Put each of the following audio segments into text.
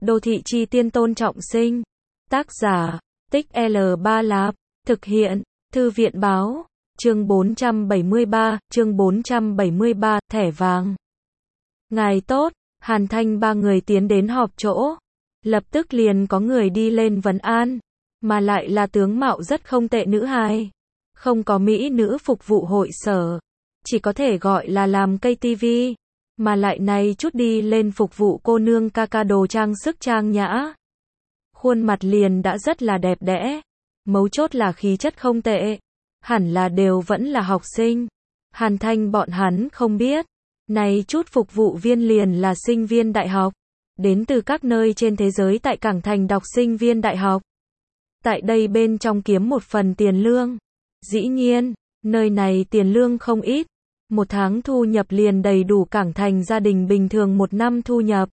Đô thị chi tiên Tôn Trọng Sinh. Tác giả, Tích L3 Lạp. Thực hiện, Thư viện báo. Chương 473, thẻ vàng. Ngài tốt, Hàn Thanh ba người tiến đến họp chỗ. Lập tức liền có người đi lên vấn an, mà lại là tướng mạo rất không tệ nữ hài. Không có mỹ nữ phục vụ hội sở, chỉ có thể gọi là làm cây tivi, mà lại này chút đi lên phục vụ cô nương ca ca đồ trang sức trang nhã. Khuôn mặt liền đã rất là đẹp đẽ, mấu chốt là khí chất không tệ, hẳn là đều vẫn là học sinh. Hàn Thanh bọn hắn không biết, này chút phục vụ viên liền là sinh viên đại học, đến từ các nơi trên thế giới tại Cảng Thành đọc sinh viên đại học. Tại đây bên trong kiếm một phần tiền lương. Dĩ nhiên, nơi này tiền lương không ít, một tháng thu nhập liền đầy đủ Cảng Thành gia đình bình thường một năm thu nhập.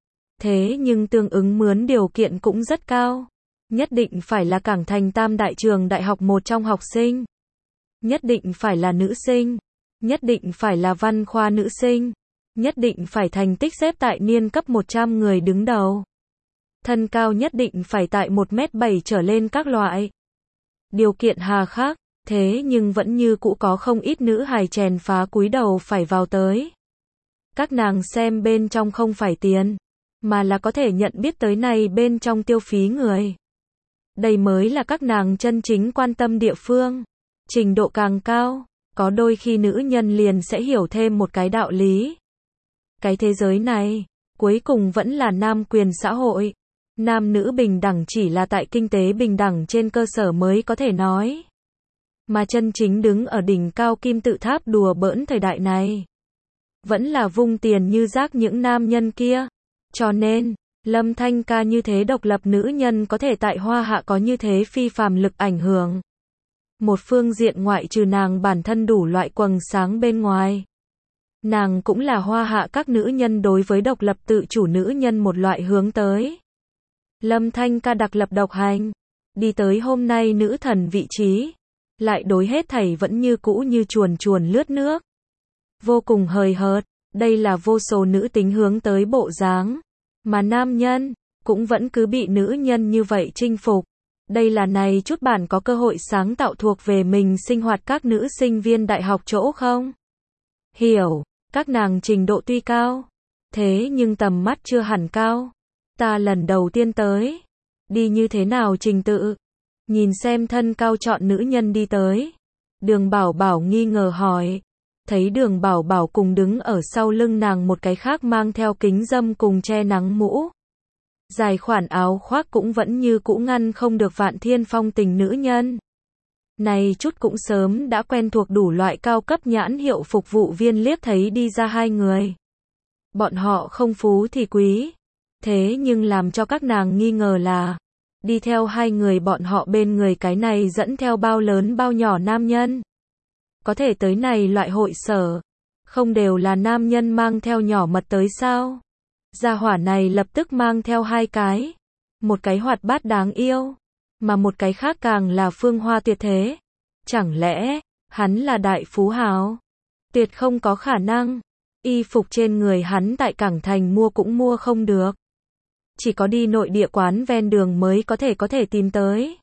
Thế nhưng tương ứng mướn điều kiện cũng rất cao. Nhất định phải là Cảng Thành tam đại trường đại học một trong học sinh. Nhất định phải là nữ sinh. Nhất định phải là văn khoa nữ sinh. Nhất định phải thành tích xếp tại niên cấp 100 người đứng đầu. Thân cao nhất định phải tại 1m7 trở lên các loại. Điều kiện hà khắc, thế nhưng vẫn như cũ có không ít nữ hài chèn phá cúi đầu phải vào tới. Các nàng xem bên trong không phải tiền, mà là có thể nhận biết tới này bên trong tiêu phí người. Đây mới là các nàng chân chính quan tâm địa phương. Trình độ càng cao, có đôi khi nữ nhân liền sẽ hiểu thêm một cái đạo lý. Cái thế giới này, cuối cùng vẫn là nam quyền xã hội. Nam nữ bình đẳng chỉ là tại kinh tế bình đẳng trên cơ sở mới có thể nói. Mà chân chính đứng ở đỉnh cao kim tự tháp đùa bỡn thời đại này, vẫn là vung tiền như rác những nam nhân kia. Cho nên, Lâm Thanh ca như thế độc lập nữ nhân có thể tại Hoa Hạ có như thế phi phàm lực ảnh hưởng. Một phương diện ngoại trừ nàng bản thân đủ loại quầng sáng bên ngoài, nàng cũng là Hoa Hạ các nữ nhân đối với độc lập tự chủ nữ nhân một loại hướng tới. Lâm Thanh ca đặc lập độc hành, đi tới hôm nay nữ thần vị trí, lại đối hết thảy vẫn như cũ như chuồn chuồn lướt nước. Vô cùng hời hợt, đây là vô số nữ tính hướng tới bộ dáng, mà nam nhân cũng vẫn cứ bị nữ nhân như vậy chinh phục. Đây là này chút bản có cơ hội sáng tạo thuộc về mình sinh hoạt các nữ sinh viên đại học chỗ không? Hiểu, các nàng trình độ tuy cao, thế nhưng tầm mắt chưa hẳn cao. Ta lần đầu tiên tới, đi như thế nào trình tự? Nhìn xem thân cao chọn nữ nhân đi tới. Đường Bảo Bảo nghi ngờ hỏi. Thấy Đường Bảo Bảo cùng đứng ở sau lưng nàng một cái khác mang theo kính râm cùng che nắng mũ. Dài khoản áo khoác cũng vẫn như cũ ngăn không được Vạn Thiên Phong tình nữ nhân. Này chút cũng sớm đã quen thuộc đủ loại cao cấp nhãn hiệu phục vụ viên liếc thấy đi ra hai người. Bọn họ không phú thì quý. Thế nhưng làm cho các nàng nghi ngờ là, đi theo hai người bọn họ bên người cái này dẫn theo bao lớn bao nhỏ nam nhân. Có thể tới này loại hội sở, không đều là nam nhân mang theo nhỏ mật tới sao? Gia hỏa này lập tức mang theo hai cái. Một cái hoạt bát đáng yêu, mà một cái khác càng là phương hoa tuyệt thế. Chẳng lẽ, hắn là đại phú hào? Tuyệt không có khả năng. Y phục trên người hắn tại Cảng Thành mua cũng mua không được. Chỉ có đi nội địa quán ven đường mới có thể tìm tới.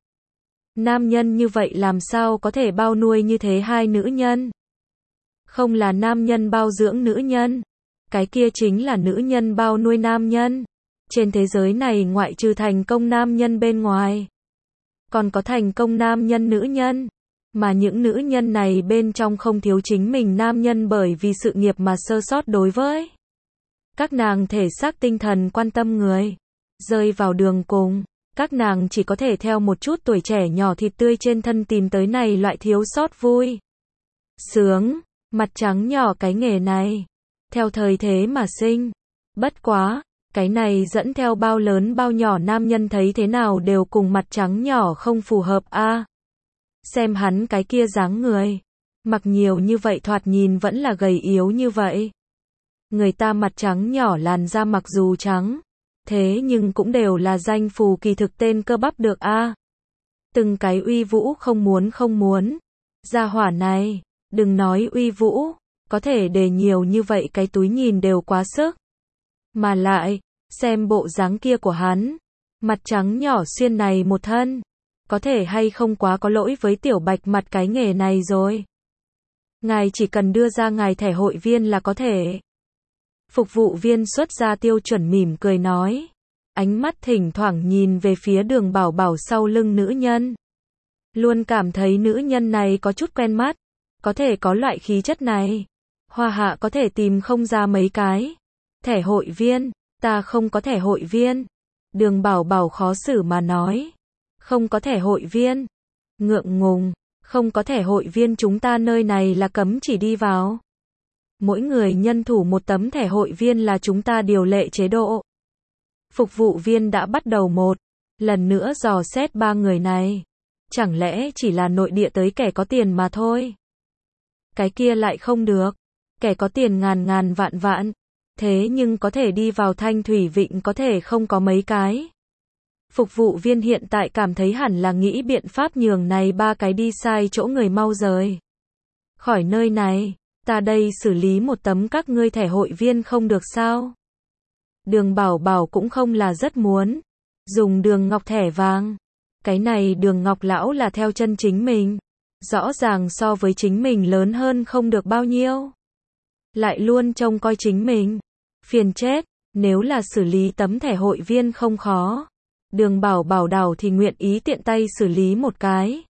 Nam nhân như vậy làm sao có thể bao nuôi như thế hai nữ nhân? Không là nam nhân bao dưỡng nữ nhân, cái kia chính là nữ nhân bao nuôi nam nhân. Trên thế giới này ngoại trừ thành công nam nhân bên ngoài, còn có thành công nam nhân nữ nhân. Mà những nữ nhân này bên trong không thiếu chính mình nam nhân bởi vì sự nghiệp mà sơ sót đối với các nàng thể xác tinh thần quan tâm người. Rơi vào đường cùng, các nàng chỉ có thể theo một chút tuổi trẻ nhỏ thịt tươi trên thân tìm tới này loại thiếu sót vui sướng, mặt trắng nhỏ cái nghề này, theo thời thế mà sinh. Bất quá, cái này dẫn theo bao lớn bao nhỏ nam nhân thấy thế nào đều cùng mặt trắng nhỏ không phù hợp a. Xem hắn cái kia dáng người, mặc nhiều như vậy thoạt nhìn vẫn là gầy yếu như vậy. Người ta mặt trắng nhỏ làn da mặc dù trắng, thế nhưng cũng đều là danh phù kỳ thực tên cơ bắp được a. Từng cái uy vũ không muốn. Gia hỏa này, đừng nói uy vũ, có thể để nhiều như vậy cái túi nhìn đều quá sức. Mà lại, Xem bộ dáng kia của hắn, mặt trắng nhỏ xuyên này một thân, có thể hay không quá có lỗi với tiểu bạch mặt cái nghề này rồi. Ngài chỉ cần đưa ra ngài thẻ hội viên là có thể. Phục vụ viên xuất ra tiêu chuẩn mỉm cười nói. Ánh mắt thỉnh thoảng nhìn về phía Đường Bảo Bảo sau lưng nữ nhân. Luôn cảm thấy nữ nhân này có chút quen mắt. Có thể có loại khí chất này. Hoa hạ có thể tìm không ra mấy cái. Thẻ hội viên, ta không có thẻ hội viên. Đường Bảo Bảo khó xử mà nói. Không có thẻ hội viên. Ngượng ngùng, không có thẻ hội viên chúng ta nơi này là cấm chỉ đi vào. Mỗi người nhân thủ một tấm thẻ hội viên là chúng ta điều lệ chế độ. Phục vụ viên đã bắt đầu một lần nữa dò xét ba người này. Chẳng lẽ chỉ là nội địa tới kẻ có tiền mà thôi? Cái kia lại không được. Kẻ có tiền ngàn ngàn vạn vạn. Thế nhưng có thể đi vào Thanh Thủy Vịnh có thể không có mấy cái. Phục vụ viên hiện tại cảm thấy hẳn là nghĩ biện pháp nhường này ba cái đi sai chỗ người mau rời khỏi nơi này. Ta đây xử lý một tấm các ngươi thẻ hội viên không được sao? Đường Bảo Bảo cũng không là rất muốn dùng Đường Ngọc thẻ vàng. Cái này Đường Ngọc lão là theo chân chính mình. Rõ ràng so với chính mình lớn hơn không được bao nhiêu. Lại luôn trông coi chính mình. Phiền chết, nếu là xử lý tấm thẻ hội viên không khó. Đường Bảo Bảo đảo thì nguyện ý tiện tay xử lý một cái.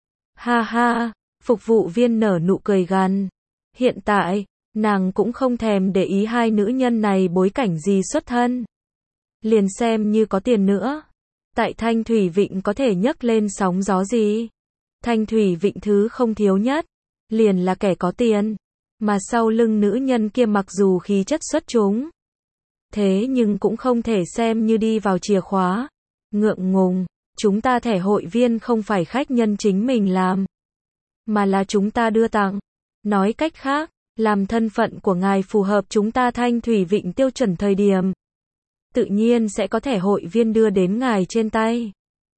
Ha ha, phục vụ viên nở nụ cười gằn. Hiện tại, nàng cũng không thèm để ý hai nữ nhân này bối cảnh gì xuất thân. Liền xem như có tiền nữa. Tại Thanh Thủy Vịnh có thể nhấc lên sóng gió gì? Thanh Thủy Vịnh thứ không thiếu nhất, liền là kẻ có tiền. Mà sau lưng nữ nhân kia mặc dù khí chất xuất chúng. Thế nhưng cũng không thể xem như đi vào chìa khóa. Ngượng ngùng, chúng ta thẻ hội viên không phải khách nhân chính mình làm. Mà là chúng ta đưa tặng. Nói cách khác, làm thân phận của ngài phù hợp chúng ta Thanh Thủy Vịnh tiêu chuẩn thời điểm. Tự nhiên sẽ có thẻ hội viên đưa đến ngài trên tay.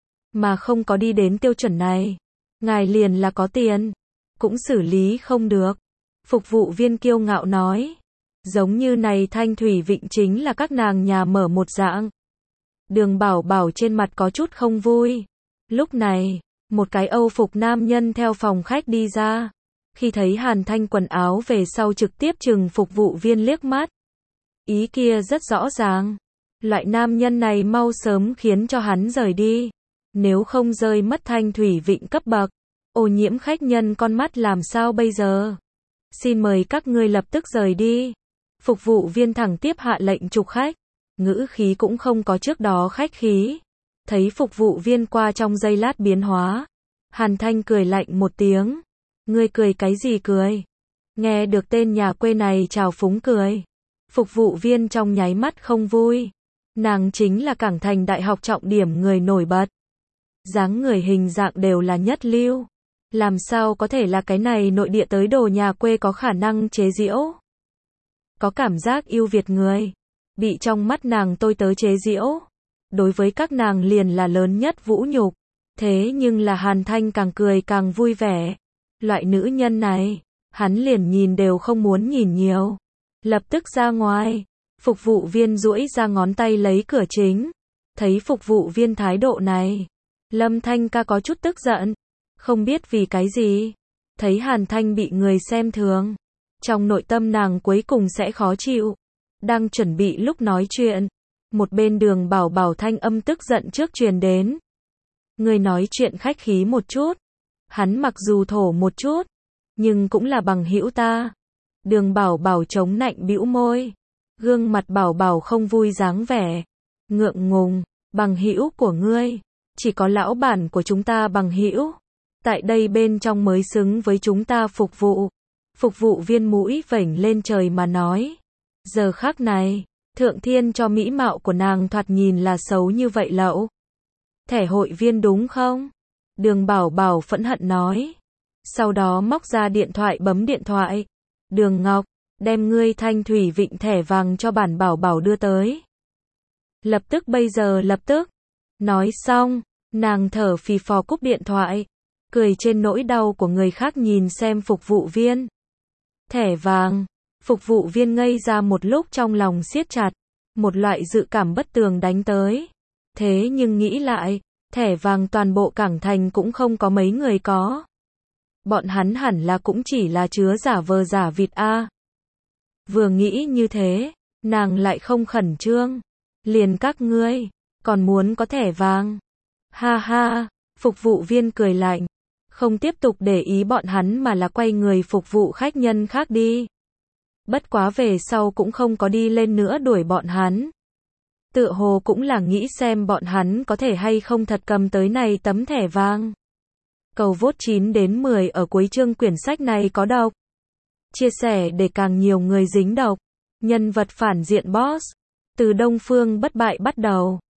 Mà không có đi đến tiêu chuẩn này. Ngài liền là có tiền. Cũng xử lý không được. Phục vụ viên kiêu ngạo nói. Giống như này Thanh Thủy Vịnh chính là các nàng nhà mở một dạng. Đường Bảo Bảo trên mặt có chút không vui. Lúc này, một cái Âu phục nam nhân theo phòng khách đi ra. Khi thấy Hàn Thanh quần áo về sau trực tiếp chừng phục vụ viên liếc mắt. Ý kia rất rõ ràng. Loại nam nhân này mau sớm khiến cho hắn rời đi. Nếu không rơi mất Thanh Thủy Vịnh cấp bậc. Ô nhiễm khách nhân con mắt làm sao bây giờ? Xin mời các ngươi lập tức rời đi. Phục vụ viên thẳng tiếp hạ lệnh trục khách. Ngữ khí cũng không có trước đó khách khí. Thấy phục vụ viên qua trong giây lát biến hóa. Hàn Thanh cười lạnh một tiếng. Ngươi cười cái gì cười? Nghe được tên nhà quê này trào phúng cười. Phục vụ viên trong nháy mắt không vui. Nàng chính là Cảng Thành Đại học trọng điểm người nổi bật. Dáng người hình dạng đều là nhất lưu. Làm sao có thể là cái này nội địa tới đồ nhà quê có khả năng chế giễu? Có cảm giác yêu Việt người. Bị trong mắt nàng tôi tớ chế giễu. Đối với các nàng liền là lớn nhất vũ nhục. Thế nhưng là Hàn Thanh càng cười càng vui vẻ. Loại nữ nhân này, hắn liền nhìn đều không muốn nhìn nhiều. Lập tức ra ngoài. Phục vụ viên duỗi ra ngón tay lấy cửa chính. Thấy phục vụ viên thái độ này. Lâm Thanh ca có chút tức giận. Không biết vì cái gì. Thấy Hàn Thanh bị người xem thường. Trong nội tâm nàng cuối cùng sẽ khó chịu. Đang chuẩn bị lúc nói chuyện. Một bên Đường Bảo Bảo thanh âm tức giận trước truyền đến. Người nói chuyện khách khí một chút. Hắn mặc dù thổ một chút. Nhưng cũng là bằng hữu ta. Đường Bảo Bảo chống nạnh bĩu môi. Gương mặt Bảo Bảo không vui dáng vẻ. Ngượng ngùng. Bằng hữu của ngươi. Chỉ có lão bản của chúng ta bằng hữu. Tại đây bên trong mới xứng với chúng ta phục vụ. Phục vụ viên mũi vểnh lên trời mà nói. Giờ khắc này, thượng thiên cho mỹ mạo của nàng thoạt nhìn là xấu như vậy lậu. Thẻ hội viên đúng không? Đường Bảo Bảo phẫn hận nói. Sau đó móc ra điện thoại bấm điện thoại. Đường Ngọc, đem ngươi Thanh Thủy Vịnh thẻ vàng cho bản Bảo Bảo đưa tới. Lập tức bây giờ lập tức. Nói xong, nàng thở phì phò cúp điện thoại. Cười trên nỗi đau của người khác nhìn xem phục vụ viên. Thẻ vàng. Phục vụ viên ngây ra một lúc trong lòng siết chặt. Một loại dự cảm bất tường đánh tới. Thế nhưng nghĩ lại, thẻ vàng toàn bộ cảng thành cũng không có mấy người có. Bọn hắn hẳn là cũng chỉ là chứa giả vờ giả vịt a. Vừa nghĩ như thế, nàng lại không khẩn trương. Liền các ngươi, còn muốn có thẻ vàng. Ha ha, phục vụ viên cười lạnh. Không tiếp tục để ý bọn hắn mà là quay người phục vụ khách nhân khác đi. Bất quá về sau cũng không có đi lên nữa đuổi bọn hắn. Tựa hồ cũng là nghĩ xem bọn hắn có thể hay không thật cầm tới này tấm thẻ vàng. Cầu vote 9 đến 10 ở cuối chương quyển sách này có độc. Chia sẻ để càng nhiều người dính độc. Nhân vật phản diện boss. Từ Đông Phương bất bại bắt đầu.